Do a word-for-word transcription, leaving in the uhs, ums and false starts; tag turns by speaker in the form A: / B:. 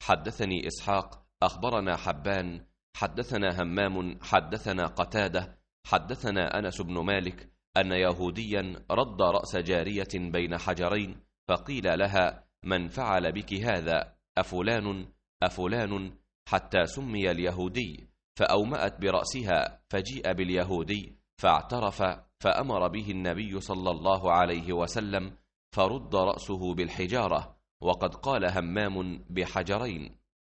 A: حدثني إسحاق أخبرنا حبان حدثنا همام حدثنا قتادة حدثنا أنس بن مالك أن يهوديا رد رأس جارية بين حجرين فقيل لها: من فعل بك هذا؟ أفلان أفلان؟ حتى سمي اليهودي، فأومأت برأسها، فجيء باليهودي فاعترف، فأمر به النبي صلى الله عليه وسلم فرد رأسه بالحجارة، وقد قال همام بحجرين.